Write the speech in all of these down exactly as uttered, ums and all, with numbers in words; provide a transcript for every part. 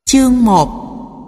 Chương một.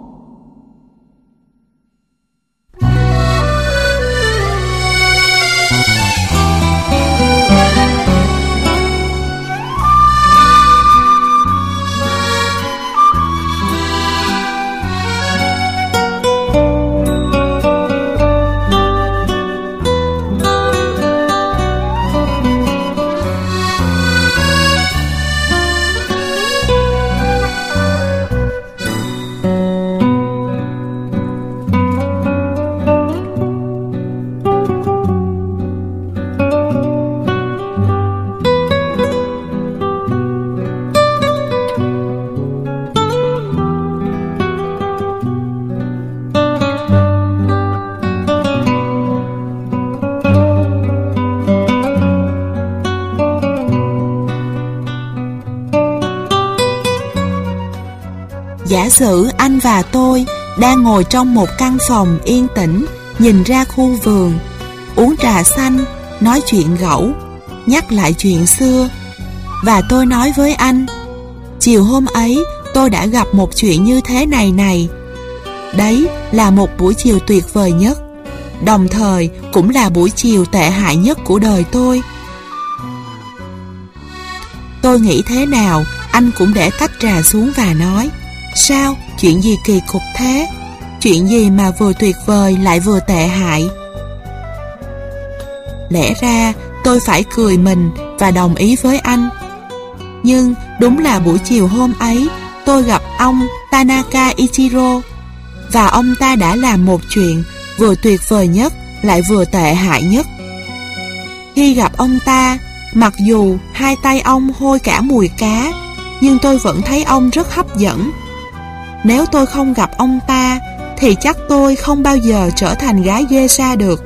Giả sử anh và tôi đang ngồi trong một căn phòng yên tĩnh, nhìn ra khu vườn, uống trà xanh, nói chuyện gẫu, nhắc lại chuyện xưa. Và tôi nói với anh, chiều hôm ấy tôi đã gặp một chuyện như thế này này. Đấy là một buổi chiều tuyệt vời nhất, đồng thời cũng là buổi chiều tệ hại nhất của đời tôi. Tôi nghĩ thế nào, anh cũng để tách trà xuống và nói, sao, chuyện gì kỳ cục thế? Chuyện gì mà vừa tuyệt vời lại vừa tệ hại? Lẽ ra tôi phải cười mình và đồng ý với anh. Nhưng đúng là buổi chiều hôm ấy tôi gặp ông Tanaka Ichiro, và ông ta đã làm một chuyện vừa tuyệt vời nhất lại vừa tệ hại nhất. Khi gặp ông ta, mặc dù hai tay ông hôi cả mùi cá, nhưng tôi vẫn thấy ông rất hấp dẫn. Nếu tôi không gặp ông ta thì chắc tôi không bao giờ trở thành gái geisha được.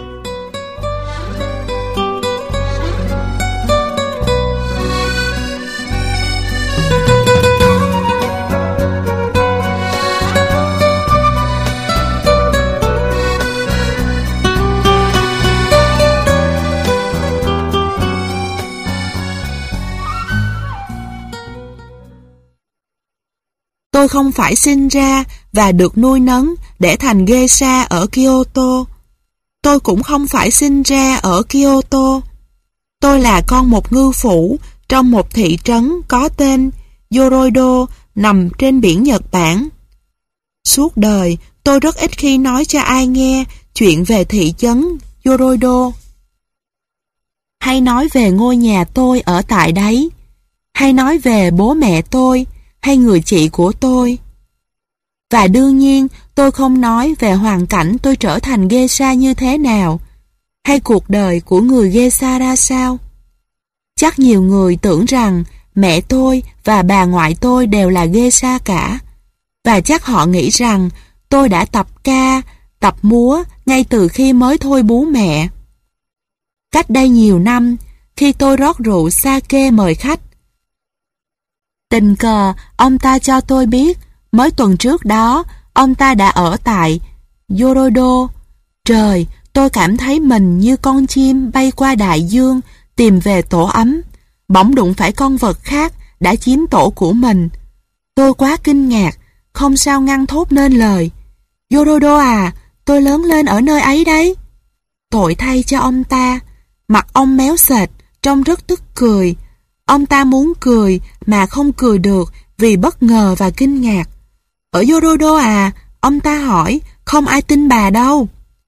Tôi không phải sinh ra và được nuôi nấng để thành geisha ở Kyoto. Tôi cũng không phải sinh ra ở Kyoto. Tôi là con một ngư phủ trong một thị trấn có tên Yoroido nằm trên biển Nhật Bản. Suốt đời, tôi rất ít khi nói cho ai nghe chuyện về thị trấn Yoroido. Hay nói về ngôi nhà tôi ở tại đấy. Hay nói về bố mẹ tôi, hay người chị của tôi. Và đương nhiên tôi không nói về hoàn cảnh tôi trở thành geisha như thế nào, hay cuộc đời của người geisha ra sao. Chắc nhiều người tưởng rằng mẹ tôi và bà ngoại tôi đều là geisha cả, và chắc họ nghĩ rằng tôi đã tập ca, tập múa ngay từ khi mới thôi bú mẹ. Cách đây nhiều năm, khi tôi rót rượu sake mời khách, tình cờ ông ta cho tôi biết mới tuần trước đó ông ta đã ở tại Yoroido. Trời, tôi cảm thấy mình như con chim bay qua đại dương tìm về tổ ấm, bỗng đụng phải con vật khác đã chiếm tổ của mình. Tôi quá kinh ngạc, không sao ngăn thốt nên lời. Yoroido à, tôi lớn lên ở nơi ấy đấy. Tội thay cho ông ta, mặt ông méo sệt, trông rất tức cười. Ông ta muốn cười mà không cười được vì bất ngờ và kinh ngạc. Ở Yoroido à? Ông ta hỏi, không ai tin bà đâu.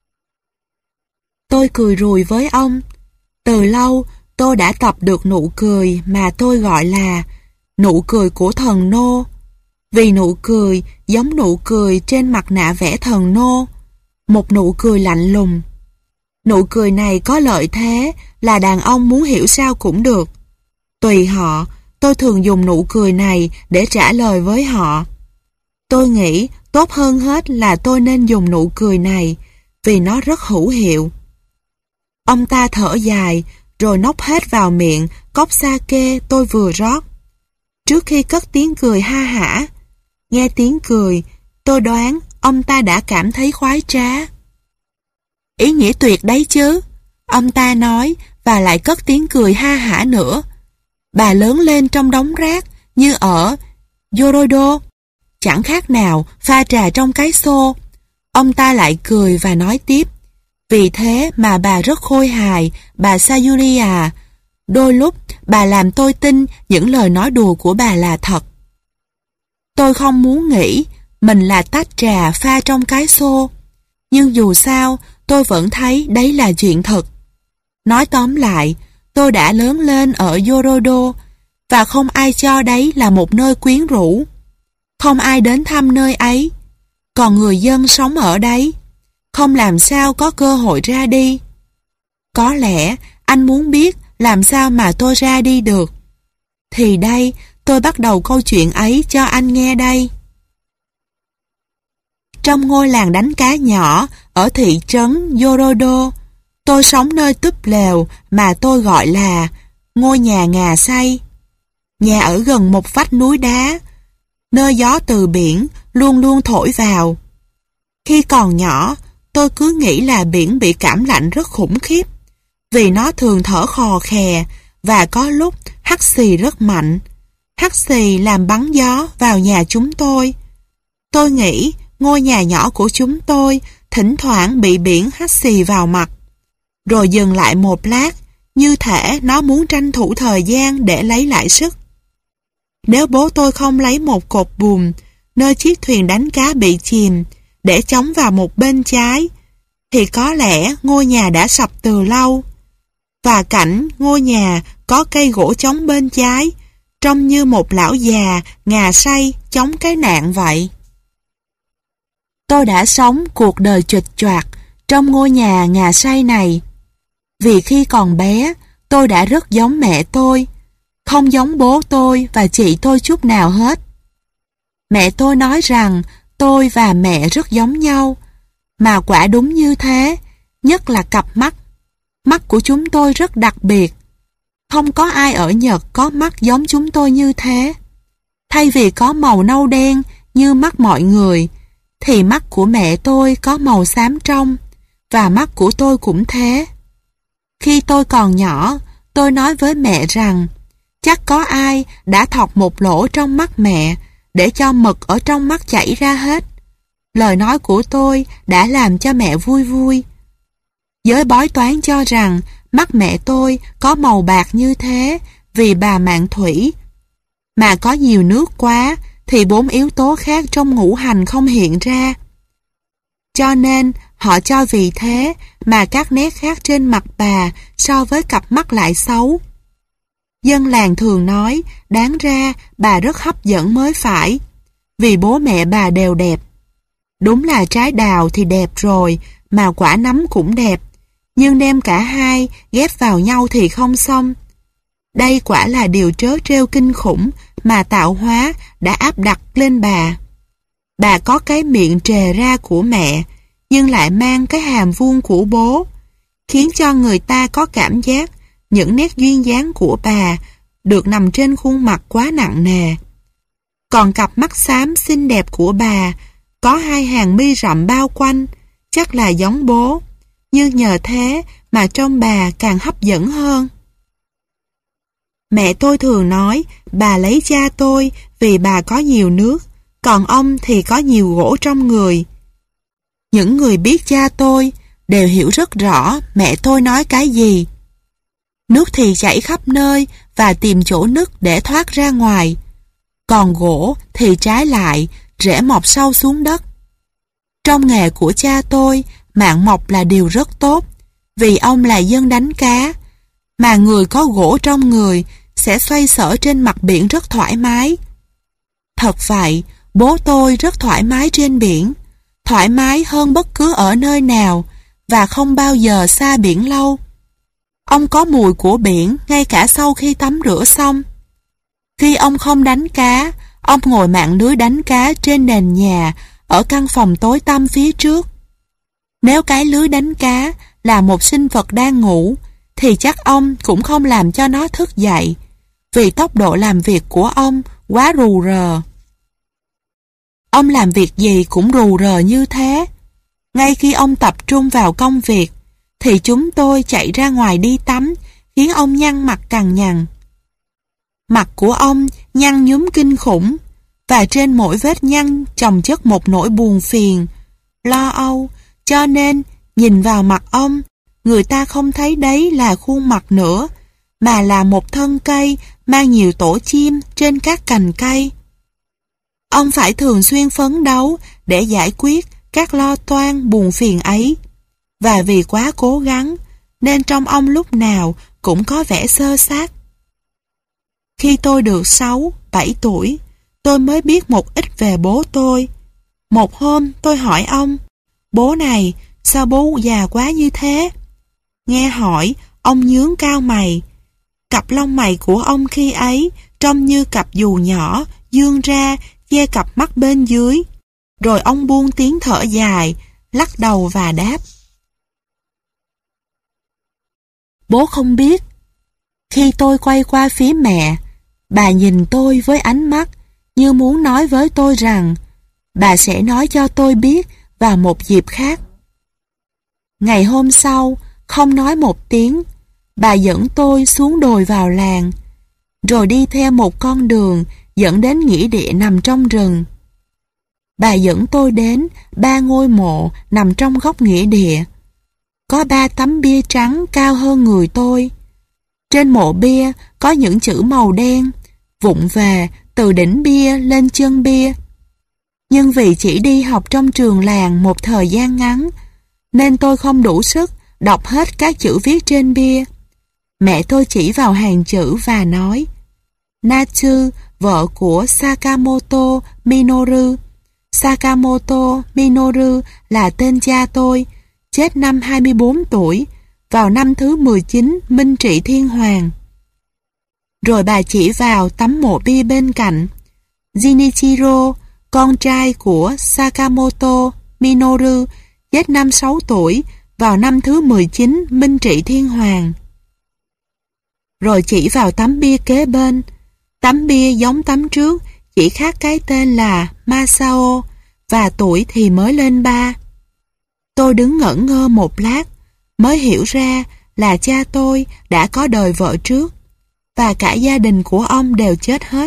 Tôi cười rùi với ông. Từ lâu tôi đã tập được nụ cười mà tôi gọi là nụ cười của thần nô. Vì nụ cười giống nụ cười trên mặt nạ vẽ thần nô, một nụ cười lạnh lùng. Nụ cười này có lợi thế là đàn ông muốn hiểu sao cũng được. Tùy họ, tôi thường dùng nụ cười này để trả lời với họ. Tôi nghĩ tốt hơn hết là tôi nên dùng nụ cười này vì nó rất hữu hiệu. Ông ta thở dài rồi nốc hết vào miệng cốc sake tôi vừa rót. Trước khi cất tiếng cười ha hả, nghe tiếng cười, tôi đoán ông ta đã cảm thấy khoái trá. Ý nghĩa tuyệt đấy chứ, ông ta nói và lại cất tiếng cười ha hả nữa. Bà lớn lên trong đống rác như ở Yoroido. chẳng khác nào pha trà trong cái xô. Ông ta lại cười và nói tiếp, vì thế mà bà rất khôi hài, bà Sayuri à. Đôi lúc bà làm tôi tin những lời nói đùa của bà là thật. Tôi không muốn nghĩ mình là tách trà pha trong cái xô, nhưng dù sao tôi vẫn thấy đấy là chuyện thật. Nói tóm lại, tôi đã lớn lên ở Yorodo và không ai cho đấy là một nơi quyến rũ. Không ai đến thăm nơi ấy, còn người dân sống ở đấy không làm sao có cơ hội ra đi. Có lẽ anh muốn biết làm sao mà tôi ra đi được. Thì đây, tôi bắt đầu câu chuyện ấy cho anh nghe đây. Trong ngôi làng đánh cá nhỏ ở thị trấn Yorodo, tôi sống nơi túp lều mà tôi gọi là ngôi nhà ngà xây. Nhà ở gần một vách núi đá, nơi gió từ biển luôn luôn thổi vào. Khi còn nhỏ, tôi cứ nghĩ là biển bị cảm lạnh rất khủng khiếp, vì nó thường thở khò khè và có lúc hắt xì rất mạnh. Hắt xì làm bắn gió vào nhà chúng tôi. Tôi nghĩ ngôi nhà nhỏ của chúng tôi thỉnh thoảng bị biển hắt xì vào mặt, rồi dừng lại một lát, như thể nó muốn tranh thủ thời gian để lấy lại sức. Nếu bố tôi không lấy một cột buồm nơi chiếc thuyền đánh cá bị chìm để chống vào một bên trái, thì có lẽ ngôi nhà đã sập từ lâu. Và cảnh ngôi nhà có cây gỗ chống bên trái trông như một lão già ngà say chống cái nạn vậy. Tôi đã sống cuộc đời chuịch choạc trong ngôi nhà ngà say này. Vì khi còn bé, tôi đã rất giống mẹ tôi, không giống bố tôi và chị tôi chút nào hết. Mẹ tôi nói rằng tôi và mẹ rất giống nhau, mà quả đúng như thế, nhất là cặp mắt. Mắt của chúng tôi rất đặc biệt. Không có ai ở Nhật có mắt giống chúng tôi như thế. Thay vì có màu nâu đen như mắt mọi người, thì mắt của mẹ tôi có màu xám trong, và mắt của tôi cũng thế. Khi tôi còn nhỏ, tôi nói với mẹ rằng chắc có ai đã thọc một lỗ trong mắt mẹ để cho mực ở trong mắt chảy ra hết. Lời nói của tôi đã làm cho mẹ vui vui. Giới bói toán cho rằng mắt mẹ tôi có màu bạc như thế vì bà mạn thủy. Mà có nhiều nước quá thì bốn yếu tố khác trong ngũ hành không hiện ra. Cho nên họ cho vì thế mà các nét khác trên mặt bà so với cặp mắt lại xấu. Dân làng thường nói đáng ra bà rất hấp dẫn mới phải, vì bố mẹ bà đều đẹp. Đúng là trái đào thì đẹp rồi, mà quả nấm cũng đẹp, nhưng đem cả hai ghép vào nhau thì không xong. Đây quả là điều trớ trêu kinh khủng mà tạo hóa đã áp đặt lên bà. Bà có cái miệng trề ra của mẹ, nhưng lại mang cái hàm vuông của bố, khiến cho người ta có cảm giác những nét duyên dáng của bà được nằm trên khuôn mặt quá nặng nề. Còn cặp mắt xám xinh đẹp của bà có hai hàng mi rậm bao quanh, chắc là giống bố, nhưng nhờ thế mà trông bà càng hấp dẫn hơn. Mẹ tôi thường nói bà lấy cha tôi vì bà có nhiều nước, còn ông thì có nhiều gỗ trong người. Những người biết cha tôi đều hiểu rất rõ mẹ tôi nói cái gì. Nước thì chảy khắp nơi và tìm chỗ nứt để thoát ra ngoài, còn gỗ thì trái lại rễ mọc sâu xuống đất. Trong nghề của cha tôi, mạn mọc là điều rất tốt, vì ông là dân đánh cá, mà người có gỗ trong người sẽ xoay sở trên mặt biển rất thoải mái. Thật vậy, bố tôi rất thoải mái trên biển, thoải mái hơn bất cứ ở nơi nào và không bao giờ xa biển lâu. Ông có mùi của biển ngay cả sau khi tắm rửa xong. Khi ông không đánh cá, ông ngồi mạng lưới đánh cá trên nền nhà ở căn phòng tối tăm phía trước. Nếu cái lưới đánh cá là một sinh vật đang ngủ, thì chắc ông cũng không làm cho nó thức dậy, vì tốc độ làm việc của ông quá rù rờ. Ông làm việc gì cũng rù rờ như thế. Ngay khi ông tập trung vào công việc, thì chúng tôi chạy ra ngoài đi tắm, khiến ông nhăn mặt cằn nhằn. Mặt của ông nhăn nhúm kinh khủng, và trên mỗi vết nhăn chồng chất một nỗi buồn phiền, lo âu, cho nên nhìn vào mặt ông, người ta không thấy đấy là khuôn mặt nữa, mà là một thân cây mang nhiều tổ chim trên các cành cây. Ông phải thường xuyên phấn đấu để giải quyết các lo toan buồn phiền ấy, và vì quá cố gắng nên trong ông lúc nào cũng có vẻ xơ xác. Khi tôi được sáu, bảy tuổi, tôi mới biết một ít về bố tôi. Một hôm tôi hỏi ông, bố này, sao bố già quá như thế? Nghe hỏi, ông nhướng cao mày. Cặp lông mày của ông khi ấy trông như cặp dù nhỏ, dương ra, che cặp mắt bên dưới. Rồi ông buông tiếng thở dài, lắc đầu và đáp. Bố không biết. Khi tôi quay qua phía mẹ, bà nhìn tôi với ánh mắt như muốn nói với tôi rằng bà sẽ nói cho tôi biết vào một dịp khác. Ngày hôm sau, không nói một tiếng, bà dẫn tôi xuống đồi vào làng, rồi đi theo một con đường dẫn đến nghĩa địa nằm trong rừng. Bà dẫn tôi đến ba ngôi mộ nằm trong góc nghĩa địa. Có ba tấm bia trắng cao hơn người tôi. Trên mộ bia có những chữ màu đen, vụng về từ đỉnh bia lên chân bia. Nhưng vì chỉ đi học trong trường làng một thời gian ngắn, nên tôi không đủ sức đọc hết các chữ viết trên bia. Mẹ tôi chỉ vào hàng chữ và nói, Natsu, vợ của Sakamoto Minoru. Sakamoto Minoru là tên cha tôi, chết năm hai mươi bốn tuổi, vào năm thứ mười chín Minh Trị Thiên Hoàng. Rồi bà chỉ vào tấm mộ bia bên cạnh, Jinichiro, con trai của Sakamoto Minoru, chết năm sáu tuổi, vào năm thứ mười chín Minh Trị Thiên Hoàng. Rồi chỉ vào tấm bia kế bên. Tấm bia giống tấm trước, chỉ khác cái tên là Masao, và tuổi thì mới lên ba. Tôi đứng ngẩn ngơ một lát, mới hiểu ra là cha tôi đã có đời vợ trước, và cả gia đình của ông đều chết hết.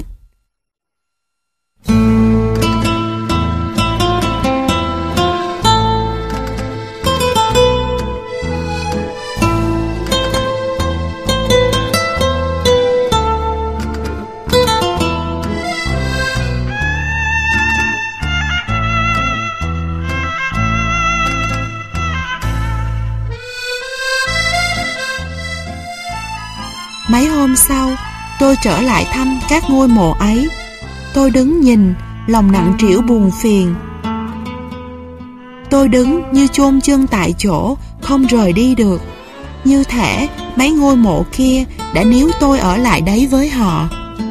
Mấy hôm sau, tôi trở lại thăm các ngôi mộ ấy. Tôi đứng nhìn, lòng nặng trĩu buồn phiền. Tôi đứng như chôn chân tại chỗ, không rời đi được. Như thể mấy ngôi mộ kia đã níu tôi ở lại đấy với họ.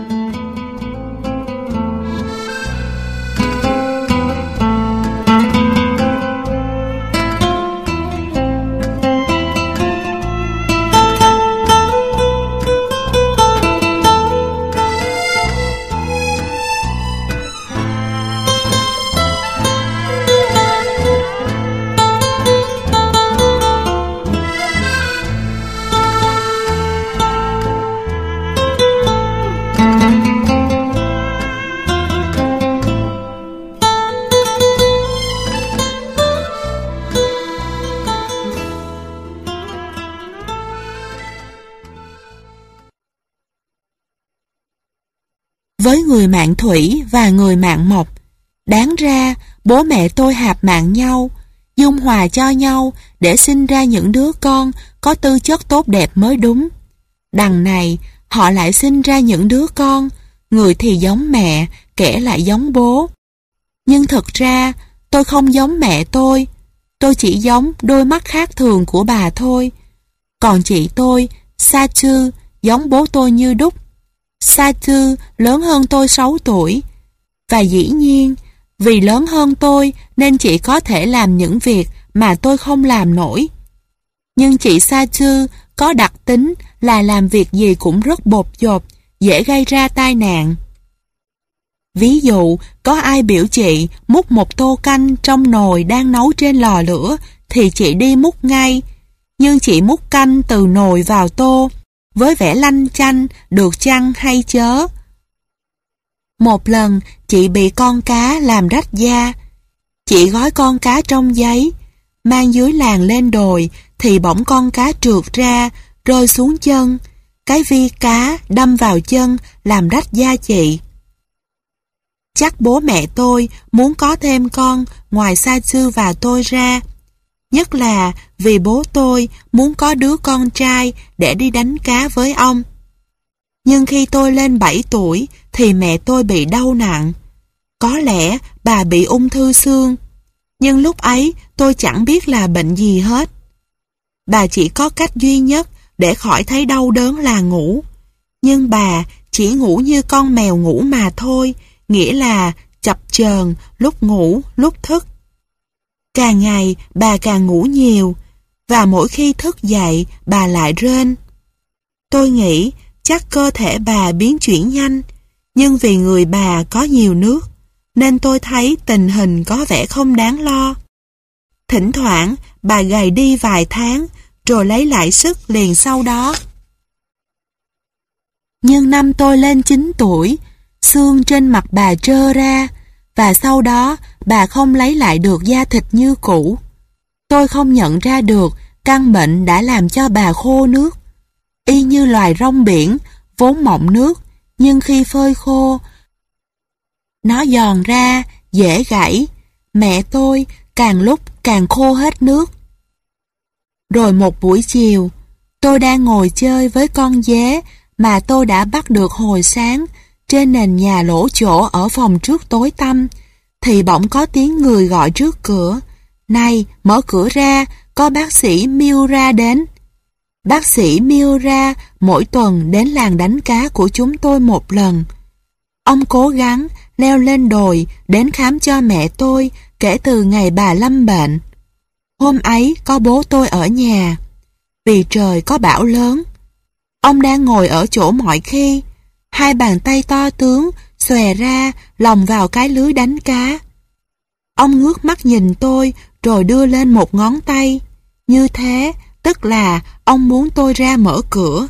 Với người mạng thủy và người mạng mộc, đáng ra bố mẹ tôi hạp mạng nhau, dung hòa cho nhau để sinh ra những đứa con có tư chất tốt đẹp mới đúng. Đằng này, họ lại sinh ra những đứa con, người thì giống mẹ, kẻ lại giống bố. Nhưng thực ra, tôi không giống mẹ tôi, tôi chỉ giống đôi mắt khác thường của bà thôi. Còn chị tôi, Sachu, giống bố tôi như đúc. Sachu lớn hơn tôi sáu tuổi. Và dĩ nhiên, vì lớn hơn tôi nên chị có thể làm những việc mà tôi không làm nổi. Nhưng chị Sachu có đặc tính là làm việc gì cũng rất bột dột, dễ gây ra tai nạn. Ví dụ, có ai biểu chị múc một tô canh trong nồi đang nấu trên lò lửa thì chị đi múc ngay. Nhưng chị múc canh từ nồi vào tô với vẻ lanh chanh, được chăng hay chớ. Một lần, chị bị con cá làm rách da. Chị gói con cá trong giấy, mang dưới làng lên đồi, thì bỗng con cá trượt ra, rơi xuống chân. Cái vi cá đâm vào chân, làm rách da chị. Chắc bố mẹ tôi muốn có thêm con ngoài Satsu và tôi ra. Nhất là vì bố tôi muốn có đứa con trai để đi đánh cá với ông. Nhưng khi tôi lên bảy tuổi thì mẹ tôi bị đau nặng. Có lẽ bà bị ung thư xương. Nhưng lúc ấy tôi chẳng biết là bệnh gì hết. Bà chỉ có cách duy nhất để khỏi thấy đau đớn là ngủ. Nhưng bà chỉ ngủ như con mèo ngủ mà thôi, nghĩa là chập chờn, lúc ngủ, lúc thức. Càng ngày bà càng ngủ nhiều, và mỗi khi thức dậy bà lại rên. Tôi nghĩ chắc cơ thể bà biến chuyển nhanh, nhưng vì người bà có nhiều nước, nên tôi thấy tình hình có vẻ không đáng lo. Thỉnh thoảng bà gầy đi vài tháng, rồi lấy lại sức liền sau đó. Nhưng năm tôi lên chín tuổi, xương trên mặt bà trơ ra, và sau đó bà không lấy lại được da thịt như cũ. Tôi không nhận ra được căn bệnh đã làm cho bà khô nước. Y như loài rong biển, vốn mọng nước, nhưng khi phơi khô, nó giòn ra, dễ gãy. Mẹ tôi càng lúc càng khô hết nước. Rồi một buổi chiều, tôi đang ngồi chơi với con dế mà tôi đã bắt được hồi sáng trên nền nhà lỗ chỗ ở phòng trước tối tăm, thì bỗng có tiếng người gọi trước cửa. Này, mở cửa ra, có bác sĩ Miura đến. Bác sĩ Miura mỗi tuần đến làng đánh cá của chúng tôi một lần. Ông cố gắng leo lên đồi đến khám cho mẹ tôi kể từ ngày bà lâm bệnh. Hôm ấy có bố tôi ở nhà. Vì trời có bão lớn. Ông đang ngồi ở chỗ mọi khi, hai bàn tay to tướng xòe ra lồng vào cái lưới đánh cá. Ông ngước mắt nhìn tôi rồi đưa lên một ngón tay. Như thế, tức là ông muốn tôi ra mở cửa.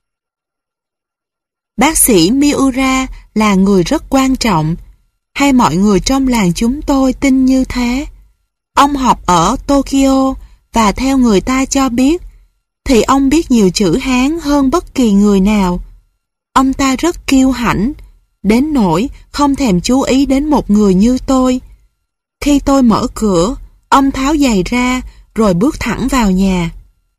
Bác sĩ Miura là người rất quan trọng, hay mọi người trong làng chúng tôi tin như thế. Ông học ở Tokyo, và theo người ta cho biết, thì ông biết nhiều chữ Hán hơn bất kỳ người nào. Ông ta rất kiêu hãnh, đến nỗi không thèm chú ý đến một người như tôi. Khi tôi mở cửa, ông tháo giày ra, rồi bước thẳng vào nhà.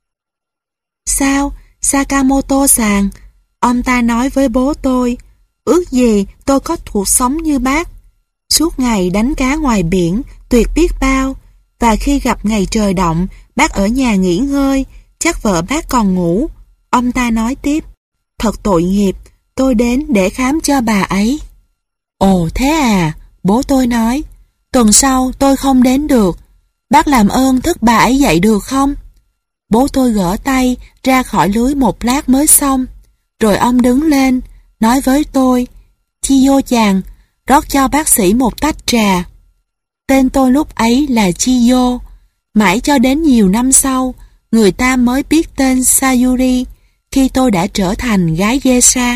Sao, Sakamoto-san? Ông ta nói với bố tôi, ước gì tôi có cuộc sống như bác. Suốt ngày đánh cá ngoài biển, tuyệt biết bao, và khi gặp ngày trời động, bác ở nhà nghỉ ngơi, chắc vợ bác còn ngủ. Ông ta nói tiếp, thật tội nghiệp, tôi đến để khám cho bà ấy. Ồ thế à, bố tôi nói, tuần sau tôi không đến được, bác làm ơn thức bà ấy dậy được không? Bố tôi gỡ tay ra khỏi lưới một lát mới xong, rồi ông đứng lên, nói với tôi, Chiyo chàng, rót cho bác sĩ một tách trà. Tên tôi lúc ấy là Chiyo, mãi cho đến nhiều năm sau, người ta mới biết tên Sayuri khi tôi đã trở thành gái geisha.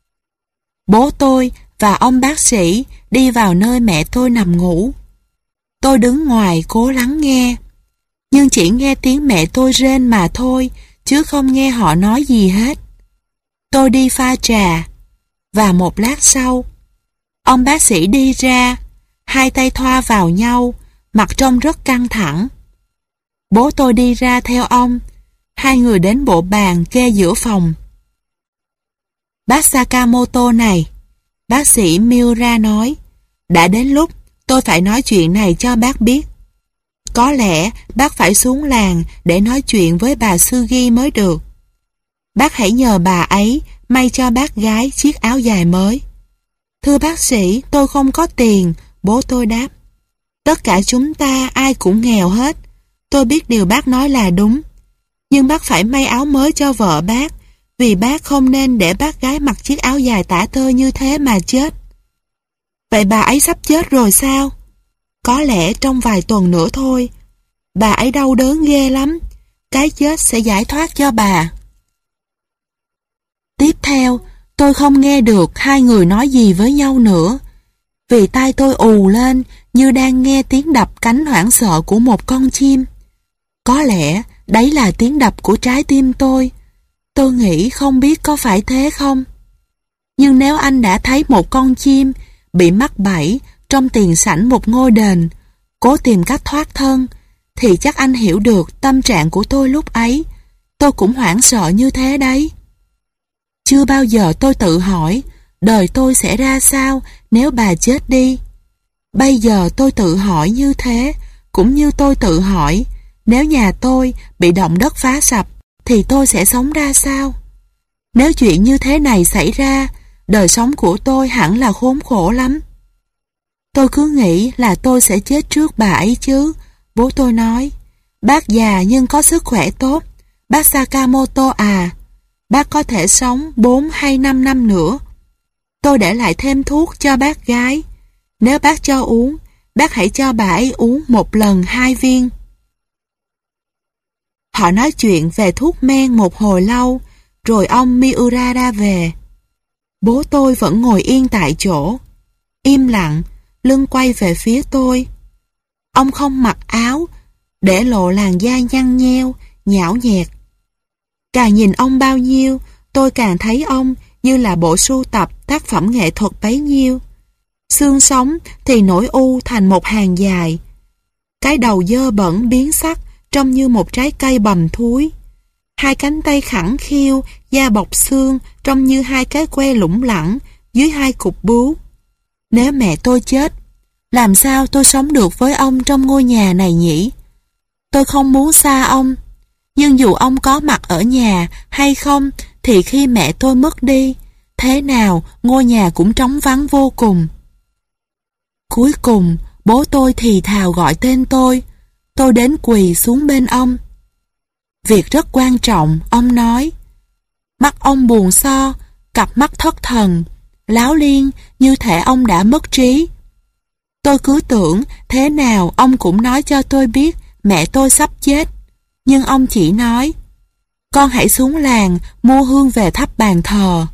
Bố tôi và ông bác sĩ đi vào nơi mẹ tôi nằm ngủ. Tôi đứng ngoài cố lắng nghe, nhưng chỉ nghe tiếng mẹ tôi rên mà thôi, chứ không nghe họ nói gì hết. Tôi đi pha trà, và một lát sau, ông bác sĩ đi ra, hai tay thoa vào nhau, mặt trông rất căng thẳng. Bố tôi đi ra theo ông, hai người đến bộ bàn kê giữa phòng. Bác Sakamoto này, bác sĩ Miura nói, đã đến lúc tôi phải nói chuyện này cho bác biết. Có lẽ bác phải xuống làng để nói chuyện với bà Sugi mới được. Bác hãy nhờ bà ấy may cho bác gái chiếc áo dài mới. Thưa bác sĩ, tôi không có tiền, bố tôi đáp. Tất cả chúng ta ai cũng nghèo hết. Tôi biết điều bác nói là đúng. Nhưng bác phải may áo mới cho vợ bác, vì bác không nên để bác gái mặc chiếc áo dài tả tơi như thế mà chết. Vậy bà ấy sắp chết rồi sao? Có lẽ trong vài tuần nữa thôi. Bà ấy đau đớn ghê lắm. Cái chết sẽ giải thoát cho bà. Tiếp theo, tôi không nghe được hai người nói gì với nhau nữa. vì tai tôi ù lên như đang nghe tiếng đập cánh hoảng sợ của một con chim. Có lẽ đấy là tiếng đập của trái tim tôi. Tôi nghĩ không biết có phải thế không? Nhưng nếu anh đã thấy một con chim bị mắc bẫy trong tiền sảnh một ngôi đền, cố tìm cách thoát thân, thì chắc anh hiểu được tâm trạng của tôi lúc ấy. Tôi cũng hoảng sợ như thế đấy. Chưa bao giờ tôi tự hỏi đời tôi sẽ ra sao nếu bà chết đi. Bây giờ tôi tự hỏi như thế, cũng như tôi tự hỏi nếu nhà tôi bị động đất phá sập thì tôi sẽ sống ra sao. Nếu chuyện như thế này xảy ra, đời sống của tôi hẳn là khốn khổ lắm. Tôi cứ nghĩ là tôi sẽ chết trước bà ấy chứ. Bố tôi nói, bác già nhưng có sức khỏe tốt. Bác Sakamoto à, bác có thể sống bốn hay năm năm nữa. Tôi để lại thêm thuốc cho bác gái. Nếu bác cho uống, bác hãy cho bà ấy uống một lần hai viên. Họ nói chuyện về thuốc men một hồi lâu, rồi ông Miura ra về. Bố tôi vẫn ngồi yên tại chỗ, im lặng, lưng quay về phía tôi. Ông không mặc áo, để lộ làn da nhăn nheo, nhão nhẹt. Càng nhìn ông bao nhiêu, tôi càng thấy ông như là bộ sưu tập tác phẩm nghệ thuật bấy nhiêu. Xương sống thì nổi u thành một hàng dài. Cái đầu dơ bẩn biến sắc trông như một trái cây bầm thúi. Hai cánh tay khẳng khiu, da bọc xương trông như hai cái que lủng lẳng dưới hai cục bướu. Nếu mẹ tôi chết, làm sao tôi sống được với ông trong ngôi nhà này nhỉ? Tôi không muốn xa ông, nhưng dù ông có mặt ở nhà hay không thì khi mẹ tôi mất đi, thế nào ngôi nhà cũng trống vắng vô cùng. Cuối cùng, bố tôi thì thào gọi tên tôi. Tôi đến quỳ xuống bên ông. Việc rất quan trọng, ông nói. Mắt ông buồn so, cặp mắt thất thần, láo liên như thể ông đã mất trí. Tôi cứ tưởng thế nào ông cũng nói cho tôi biết mẹ tôi sắp chết. Nhưng ông chỉ nói, con hãy xuống làng mua hương về thắp bàn thờ.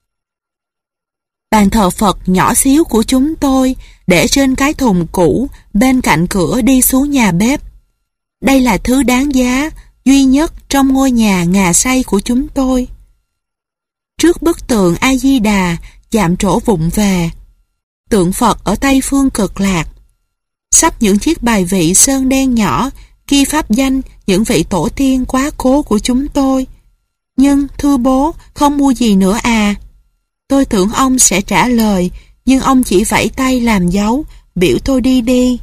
Bàn thờ Phật nhỏ xíu của chúng tôi để trên cái thùng cũ bên cạnh cửa đi xuống nhà bếp. Đây là thứ đáng giá duy nhất trong ngôi nhà ngà say của chúng tôi. Trước bức tượng A-di-đà chạm trổ vụng về, tượng Phật ở Tây Phương Cực Lạc, sắp những chiếc bài vị sơn đen nhỏ ghi pháp danh những vị tổ tiên quá cố của chúng tôi. Nhưng thưa bố, không mua gì nữa à? Tôi tưởng ông sẽ trả lời, nhưng ông chỉ vẫy tay làm dấu, biểu tôi đi đi.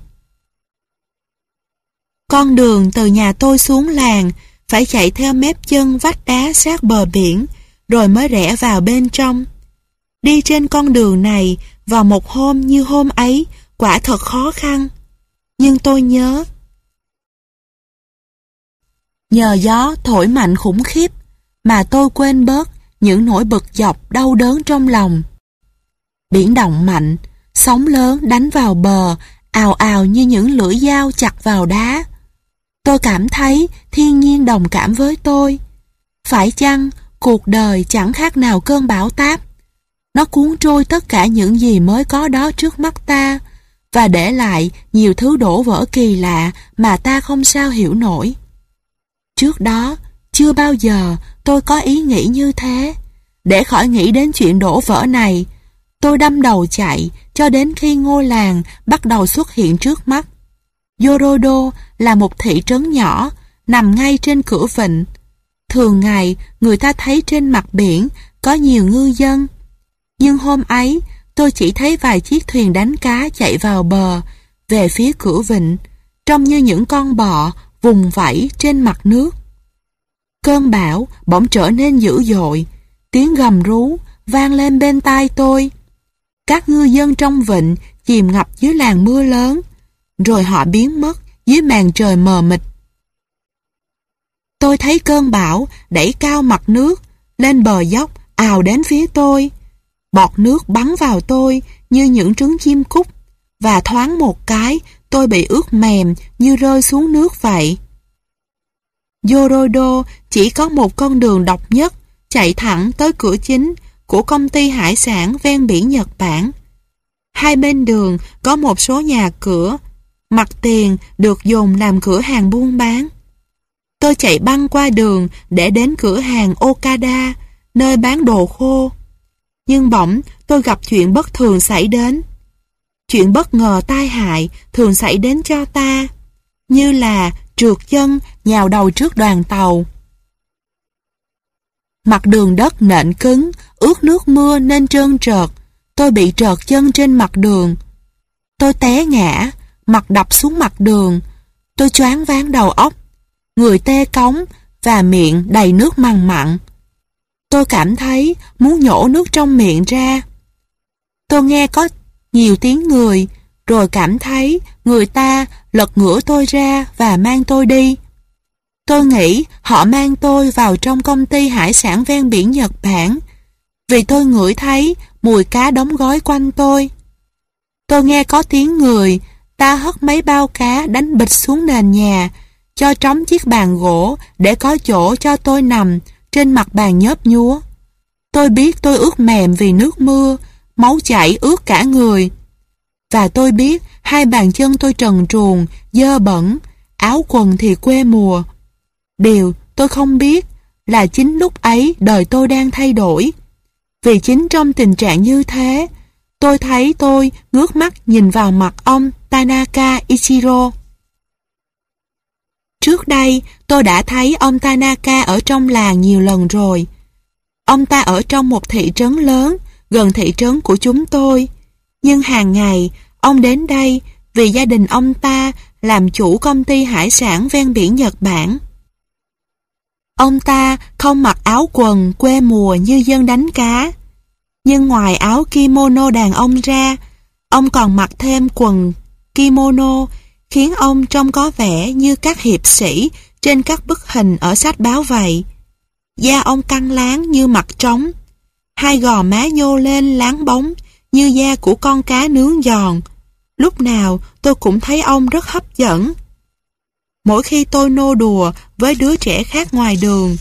Con đường từ nhà tôi xuống làng phải chạy theo mép chân vách đá sát bờ biển, rồi mới rẽ vào bên trong. Đi trên con đường này vào một hôm như hôm ấy quả thật khó khăn. Nhưng tôi nhớ, nhờ gió thổi mạnh khủng khiếp mà tôi quên bớt những nỗi bực dọc đau đớn trong lòng. Biển động mạnh, sóng lớn đánh vào bờ, ào ào như những lưỡi dao chặt vào đá. Tôi cảm thấy thiên nhiên đồng cảm với tôi. Phải chăng cuộc đời chẳng khác nào cơn bão táp? Nó cuốn trôi tất cả những gì mới có đó trước mắt ta, và để lại nhiều thứ đổ vỡ kỳ lạ mà ta không sao hiểu nổi. Trước đó, chưa bao giờ tôi có ý nghĩ như thế. Để khỏi nghĩ đến chuyện đổ vỡ này, tôi đâm đầu chạy cho đến khi ngôi làng bắt đầu xuất hiện trước mắt. Yorodo là một thị trấn nhỏ nằm ngay trên cửa vịnh. Thường ngày người ta thấy trên mặt biển có nhiều ngư dân. Nhưng hôm ấy tôi chỉ thấy vài chiếc thuyền đánh cá chạy vào bờ về phía cửa vịnh, trông như những con bọ vùng vẫy trên mặt nước. Cơn bão bỗng trở nên dữ dội, tiếng gầm rú vang lên bên tai tôi. Các ngư dân trong vịnh chìm ngập dưới làn mưa lớn, rồi họ biến mất dưới màn trời mờ mịt. Tôi thấy cơn bão đẩy cao mặt nước lên bờ dốc ào đến phía tôi. Bọt nước bắn vào tôi như những trứng chim cút, và thoáng một cái tôi bị ướt mềm như rơi xuống nước vậy. Yorodo chỉ có một con đường độc nhất chạy thẳng tới cửa chính của công ty hải sản ven biển Nhật Bản. hai bên đường có một số nhà cửa, mặt tiền được dùng làm cửa hàng buôn bán. Tôi chạy băng qua đường để đến cửa hàng Okada, nơi bán đồ khô. Nhưng bỗng tôi gặp chuyện bất thường xảy đến. Chuyện bất ngờ tai hại thường xảy đến cho ta, như là trượt chân nhào đầu trước đoàn tàu. Mặt đường đất nện cứng, ướt nước mưa nên trơn trượt. Tôi bị trợt chân trên mặt đường. Tôi té ngã, mặt đập xuống mặt đường. Tôi choáng váng đầu óc, người tê cống và miệng đầy nước mằn mặn. Tôi cảm thấy muốn nhổ nước trong miệng ra. Tôi nghe có nhiều tiếng người, rồi cảm thấy người ta lật ngửa tôi ra và mang tôi đi. Tôi nghĩ họ mang tôi vào trong công ty hải sản ven biển Nhật Bản, vì tôi ngửi thấy mùi cá đóng gói quanh tôi. Tôi nghe có tiếng người ta hất mấy bao cá đánh bịch xuống nền nhà, cho trống chiếc bàn gỗ để có chỗ cho tôi nằm trên mặt bàn nhớp nhúa. Tôi biết tôi ướt mềm vì nước mưa, máu chảy ướt cả người. Và tôi biết hai bàn chân tôi trần truồng, dơ bẩn, áo quần thì quê mùa. Điều tôi không biết là chính lúc ấy đời tôi đang thay đổi. Vì chính trong tình trạng như thế, tôi thấy tôi ngước mắt nhìn vào mặt ông Tanaka Ichiro. Trước đây, tôi đã thấy ông Tanaka ở trong làng nhiều lần rồi. Ông ta ở trong một thị trấn lớn, gần thị trấn của chúng tôi. Nhưng hàng ngày, ông đến đây vì gia đình ông ta làm chủ công ty hải sản ven biển Nhật Bản. Ông ta không mặc áo quần quê mùa như dân đánh cá. Nhưng ngoài áo kimono đàn ông ra, ông còn mặc thêm quần kimono, khiến ông trông có vẻ như các hiệp sĩ trên các bức hình ở sách báo vậy. Da ông căng láng như mặt trống, hai gò má nhô lên láng bóng như da của con cá nướng giòn. Lúc nào tôi cũng thấy ông rất hấp dẫn. Mỗi khi tôi nô đùa với đứa trẻ khác ngoài đường,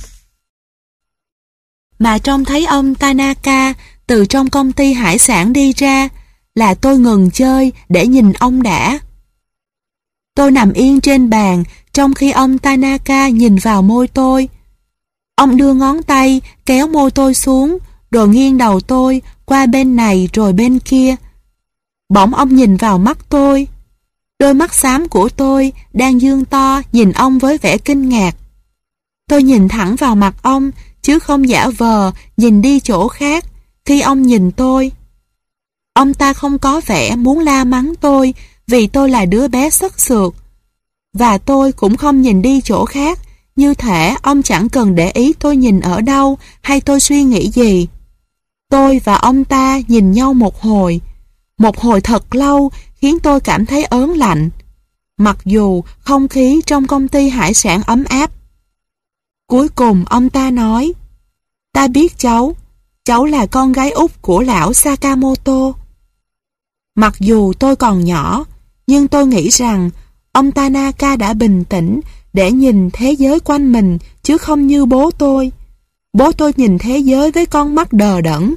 mà trông thấy ông Tanaka từ trong công ty hải sản đi ra, là tôi ngừng chơi để nhìn ông đã. Tôi nằm yên trên bàn trong khi ông Tanaka nhìn vào môi tôi. Ông đưa ngón tay kéo môi tôi xuống, rồi nghiêng đầu tôi qua bên này rồi bên kia. Bỗng ông nhìn vào mắt tôi. Đôi mắt xám của tôi đang dương to nhìn ông với vẻ kinh ngạc. Tôi nhìn thẳng vào mặt ông, chứ không giả vờ nhìn đi chỗ khác khi ông nhìn tôi. Ông ta không có vẻ muốn la mắng tôi vì tôi là đứa bé xất xược. Và tôi cũng không nhìn đi chỗ khác, như thể ông chẳng cần để ý tôi nhìn ở đâu hay tôi suy nghĩ gì. Tôi và ông ta nhìn nhau một hồi. Một hồi thật lâu khiến tôi cảm thấy ớn lạnh, mặc dù không khí trong công ty hải sản ấm áp. Cuối cùng ông ta nói, ta biết cháu, cháu là con gái út của lão Sakamoto. Mặc dù tôi còn nhỏ, nhưng tôi nghĩ rằng ông Tanaka đã bình tĩnh để nhìn thế giới quanh mình, chứ không như bố tôi. Bố tôi nhìn thế giới với con mắt đờ đẫn.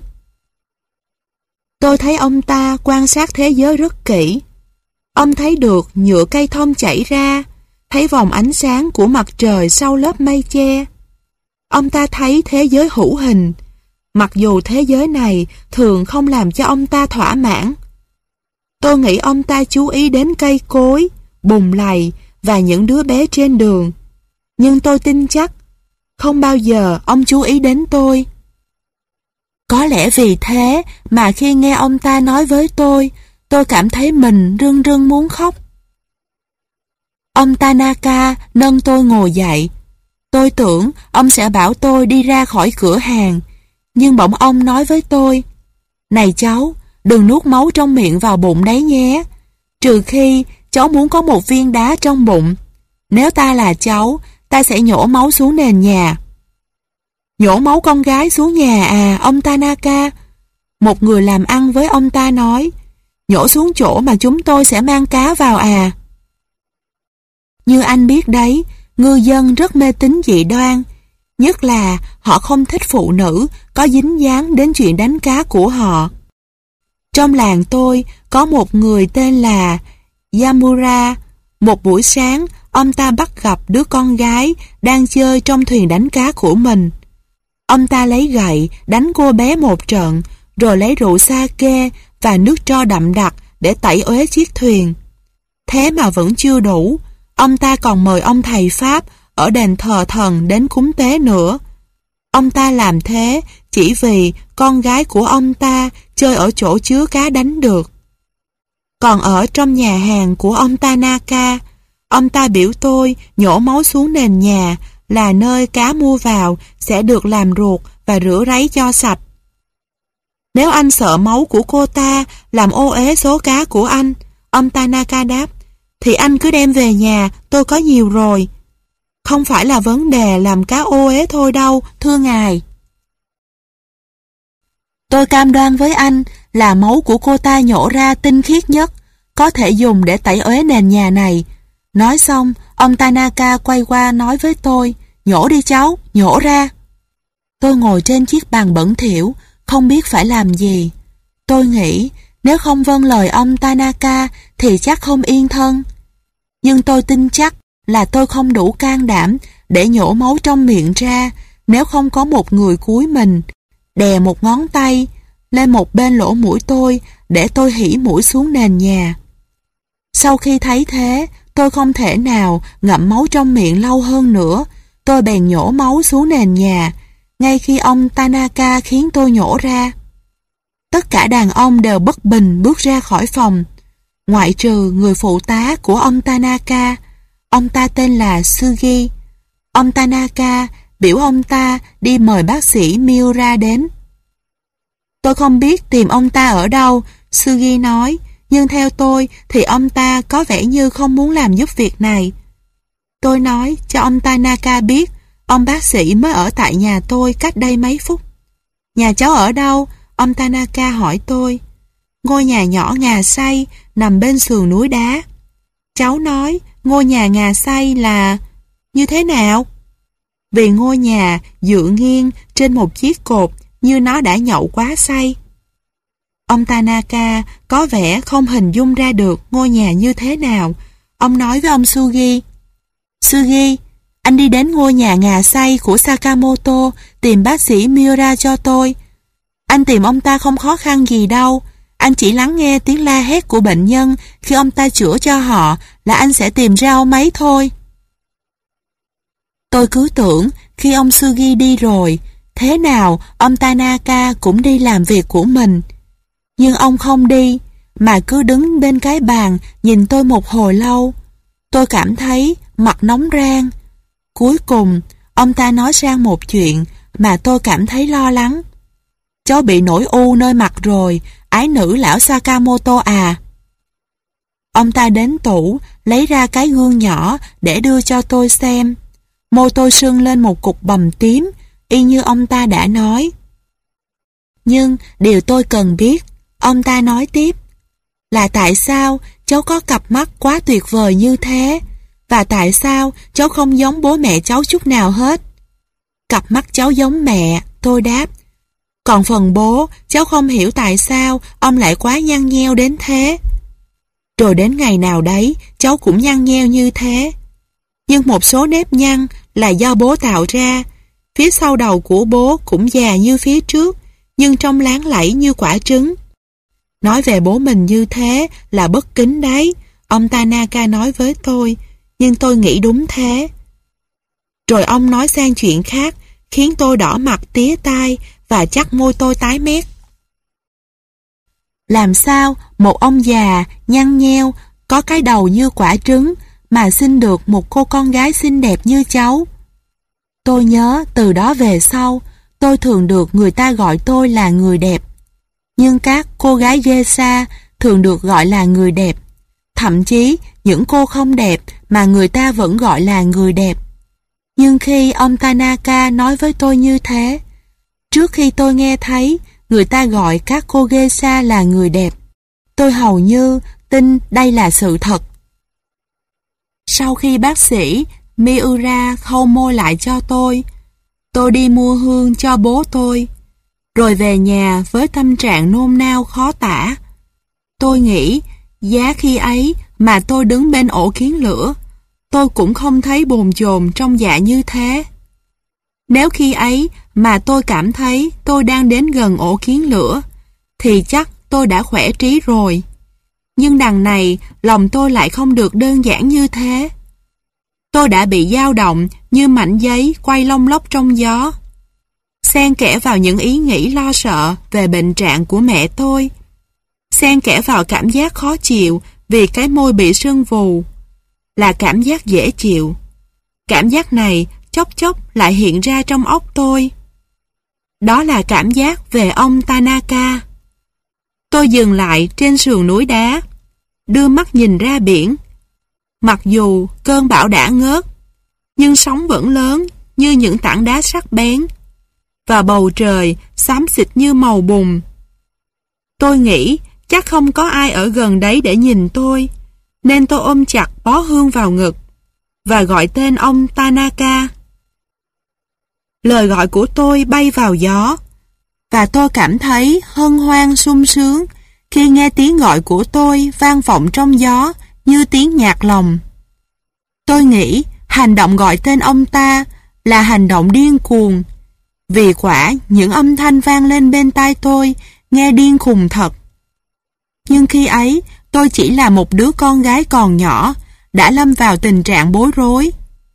Tôi thấy ông ta quan sát thế giới rất kỹ. Ông thấy được nhựa cây thông chảy ra, thấy vòng ánh sáng của mặt trời sau lớp mây che. Ông ta thấy thế giới hữu hình, mặc dù thế giới này thường không làm cho ông ta thỏa mãn. Tôi nghĩ ông ta chú ý đến cây cối, bùn lầy và những đứa bé trên đường. Nhưng tôi tin chắc, không bao giờ ông chú ý đến tôi. Có lẽ vì thế mà khi nghe ông ta nói với tôi, tôi cảm thấy mình rưng rưng muốn khóc. Ông Tanaka nâng tôi ngồi dậy. Tôi tưởng ông sẽ bảo tôi đi ra khỏi cửa hàng, nhưng bỗng ông nói với tôi, này cháu, đừng nuốt máu trong miệng vào bụng đấy nhé, trừ khi cháu muốn có một viên đá trong bụng. Nếu ta là cháu, ta sẽ nhổ máu xuống nền nhà. Nhổ máu con gái xuống nhà à, ông Tanaka? Một người làm ăn với ông ta nói, nhổ xuống chỗ mà chúng tôi sẽ mang cá vào à? Như anh biết đấy, ngư dân rất mê tín dị đoan, nhất là họ không thích phụ nữ có dính dáng đến chuyện đánh cá của họ. Trong làng tôi có một người tên là Yamura. Một buổi sáng, ông ta bắt gặp đứa con gái đang chơi trong thuyền đánh cá của mình. Ông ta lấy gậy đánh cô bé một trận, rồi lấy rượu sake và nước tro đậm đặc để tẩy uế chiếc thuyền. Thế mà vẫn chưa đủ, ông ta còn mời ông thầy Pháp ở đền thờ thần đến cúng tế nữa. Ông ta làm thế chỉ vì con gái của ông ta chơi ở chỗ chứa cá đánh được. Còn ở trong nhà hàng của ông Tanaka, ông ta biểu tôi nhổ máu xuống nền nhà là nơi cá mua vào sẽ được làm ruột và rửa ráy cho sạch. Nếu anh sợ máu của cô ta làm ô uế số cá của anh, ông Tanaka đáp, thì anh cứ đem về nhà, tôi có nhiều rồi. Không phải là vấn đề làm cá ô uế thôi đâu, thưa ngài. Tôi cam đoan với anh là máu của cô ta nhổ ra tinh khiết nhất, có thể dùng để tẩy uế nền nhà này. Nói xong, ông Tanaka quay qua nói với tôi, nhổ đi cháu, nhổ ra. Tôi ngồi trên chiếc bàn bẩn thỉu, không biết phải làm gì. Tôi nghĩ, nếu không vâng lời ông Tanaka thì chắc không yên thân. Nhưng tôi tin chắc là tôi không đủ can đảm để nhổ máu trong miệng ra nếu không có một người cúi mình, đè một ngón tay lên một bên lỗ mũi tôi để tôi hỉ mũi xuống nền nhà. Sau khi thấy thế, tôi không thể nào ngậm máu trong miệng lâu hơn nữa. Tôi bèn nhổ máu xuống nền nhà, ngay khi ông Tanaka khiến tôi nhổ ra. Tất cả đàn ông đều bất bình bước ra khỏi phòng, ngoại trừ người phụ tá của ông Tanaka. Ông ta tên là Sugi. Ông Tanaka biểu ông ta đi mời bác sĩ Miura đến. Tôi không biết tìm ông ta ở đâu, Sugi nói, nhưng theo tôi thì ông ta có vẻ như không muốn làm giúp việc này. Tôi nói cho ông Tanaka biết ông bác sĩ mới ở tại nhà tôi cách đây mấy phút. Nhà cháu ở đâu? Ông Tanaka hỏi tôi. Ngôi nhà nhỏ ngà xây nằm bên sườn núi đá. Cháu nói ngôi nhà ngà xây là như thế nào? Vì ngôi nhà dựa nghiêng trên một chiếc cột như nó đã nhậu quá say. Ông Tanaka có vẻ không hình dung ra được ngôi nhà như thế nào. Ông nói với ông Sugi, Sugi, anh đi đến ngôi nhà ngà xây của Sakamoto tìm bác sĩ Miura cho tôi. Anh tìm ông ta không khó khăn gì đâu. Anh chỉ lắng nghe tiếng la hét của bệnh nhân khi ông ta chữa cho họ là anh sẽ tìm ra ông ấy thôi. Tôi cứ tưởng khi ông Sugi đi rồi, thế nào ông Tanaka cũng đi làm việc của mình. Nhưng ông không đi, mà cứ đứng bên cái bàn nhìn tôi một hồi lâu. Tôi cảm thấy mặt nóng rang. Cuối cùng, ông ta nói sang một chuyện mà tôi cảm thấy lo lắng. Cháu bị nổi u nơi mặt rồi, ái nữ lão Sakamoto à. Ông ta đến tủ, lấy ra cái gương nhỏ để đưa cho tôi xem. Môi tôi sưng lên một cục bầm tím, y như ông ta đã nói. Nhưng điều tôi cần biết, ông ta nói tiếp, là tại sao cháu có cặp mắt quá tuyệt vời như thế, và tại sao cháu không giống bố mẹ cháu chút nào hết. Cặp mắt cháu giống mẹ, tôi đáp. Còn phần bố, cháu không hiểu tại sao ông lại quá nhăn nheo đến thế. Rồi đến ngày nào đấy, cháu cũng nhăn nheo như thế. Nhưng một số nếp nhăn là do bố tạo ra. Phía sau đầu của bố cũng già như phía trước, nhưng trông láng lẫy như quả trứng. Nói về bố mình như thế là bất kính đấy, ông Tanaka nói với tôi, nhưng tôi nghĩ đúng thế. Rồi ông nói sang chuyện khác, khiến tôi đỏ mặt tía tai và chắc môi tôi tái mét. Làm sao một ông già, nhăn nheo, có cái đầu như quả trứng mà sinh được một cô con gái xinh đẹp như cháu? Tôi nhớ từ đó về sau, tôi thường được người ta gọi tôi là người đẹp. Nhưng các cô gái geisha thường được gọi là người đẹp. Thậm chí những cô không đẹp mà người ta vẫn gọi là người đẹp. Nhưng khi ông Tanaka nói với tôi như thế, trước khi tôi nghe thấy người ta gọi các cô geisha là người đẹp, tôi hầu như tin đây là sự thật. Sau khi bác sĩ Miura khâu môi lại cho tôi, tôi đi mua hương cho bố tôi, rồi về nhà với tâm trạng nôn nao khó tả. Tôi nghĩ, giá khi ấy mà tôi đứng bên ổ kiến lửa, tôi cũng không thấy bồn chồn trong dạ như thế. Nếu khi ấy mà tôi cảm thấy tôi đang đến gần ổ kiến lửa, thì chắc tôi đã khỏe trí rồi. Nhưng đằng này, lòng tôi lại không được đơn giản như thế. Tôi đã bị dao động như mảnh giấy quay lông lốc trong gió. Xen kẽ vào những ý nghĩ lo sợ về bệnh trạng của mẹ tôi. Xen kẽ vào cảm giác khó chịu vì cái môi bị sưng vù. Là cảm giác dễ chịu. Cảm giác này chốc chốc lại hiện ra trong óc tôi. Đó là cảm giác về ông Tanaka. Tôi dừng lại trên sườn núi đá, đưa mắt nhìn ra biển. Mặc dù cơn bão đã ngớt, nhưng sóng vẫn lớn như những tảng đá sắc bén, và bầu trời xám xịt như màu bùn. Tôi nghĩ chắc không có ai ở gần đấy để nhìn tôi, nên tôi ôm chặt bó hương vào ngực và gọi tên ông Tanaka. Lời gọi của tôi bay vào gió, và tôi cảm thấy hân hoan sung sướng khi nghe tiếng gọi của tôi vang vọng trong gió như tiếng nhạc lòng. Tôi nghĩ hành động gọi tên ông ta là hành động điên cuồng, vì quả những âm thanh vang lên bên tai tôi nghe điên khùng thật. Nhưng khi ấy tôi chỉ là một đứa con gái còn nhỏ, đã lâm vào tình trạng bối rối.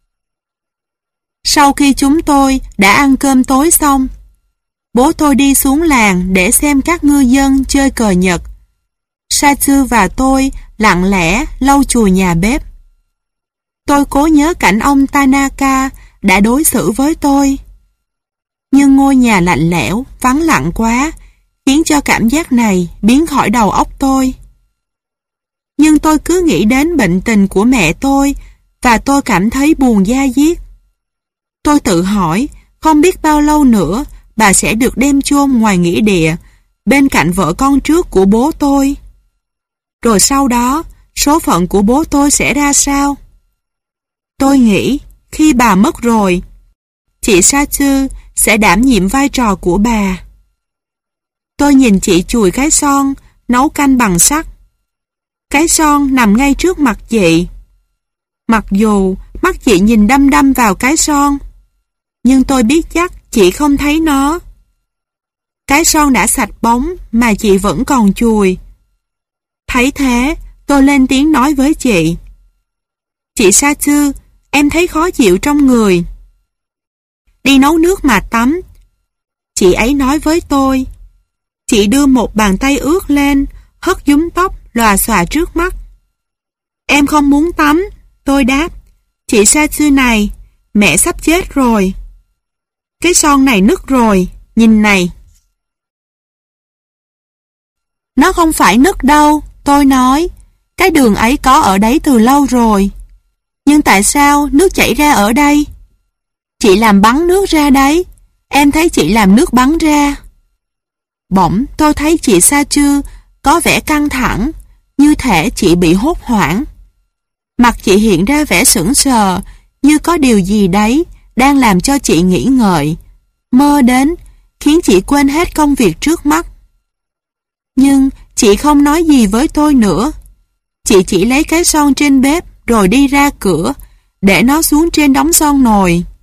Sau khi chúng tôi đã ăn cơm tối xong, bố tôi đi xuống làng để xem các ngư dân chơi cờ Nhật. Satsu và tôi lặng lẽ lau chùi nhà bếp. Tôi cố nhớ cảnh ông Tanaka đã đối xử với tôi. Nhưng ngôi nhà lạnh lẽo, vắng lặng quá, khiến cho cảm giác này biến khỏi đầu óc tôi. Nhưng tôi cứ nghĩ đến bệnh tình của mẹ tôi, và tôi cảm thấy buồn da diết. Tôi tự hỏi, không biết bao lâu nữa bà sẽ được đem chôn ngoài nghĩa địa, bên cạnh vợ con trước của bố tôi. Rồi sau đó, số phận của bố tôi sẽ ra sao? Tôi nghĩ, khi bà mất rồi, chị Satsu sẽ đảm nhiệm vai trò của bà. Tôi nhìn chị chùi cái son, nấu canh bằng sắt. Cái son nằm ngay trước mặt chị. Mặc dù mắt chị nhìn đăm đăm vào cái son, nhưng tôi biết chắc chị không thấy nó. Cái son đã sạch bóng mà chị vẫn còn chùi. Thấy thế, tôi lên tiếng nói với chị. Chị Satsu, em thấy khó chịu trong người. Đi nấu nước mà tắm. Chị ấy nói với tôi. Chị đưa một bàn tay ướt lên, hất dúm tóc lòa xòa trước mắt. Em không muốn tắm, tôi đáp. Chị Satsu này, mẹ sắp chết rồi. Cái son này nứt rồi, nhìn này. Nó không phải nứt đâu, tôi nói. Cái đường ấy có ở đấy từ lâu rồi. Nhưng tại sao nước chảy ra ở đây? Chị làm bắn nước ra đấy. Em thấy chị làm nước bắn ra. Bỗng tôi thấy chị Satsu có vẻ căng thẳng, như thể chị bị hốt hoảng. Mặt chị hiện ra vẻ sững sờ, như có điều gì đấy đang làm cho chị nghĩ ngợi, mơ đến, khiến chị quên hết công việc trước mắt. Nhưng chị không nói gì với tôi nữa. Chị chỉ lấy cái son trên bếp rồi đi ra cửa, để nó xuống trên đống son nồi.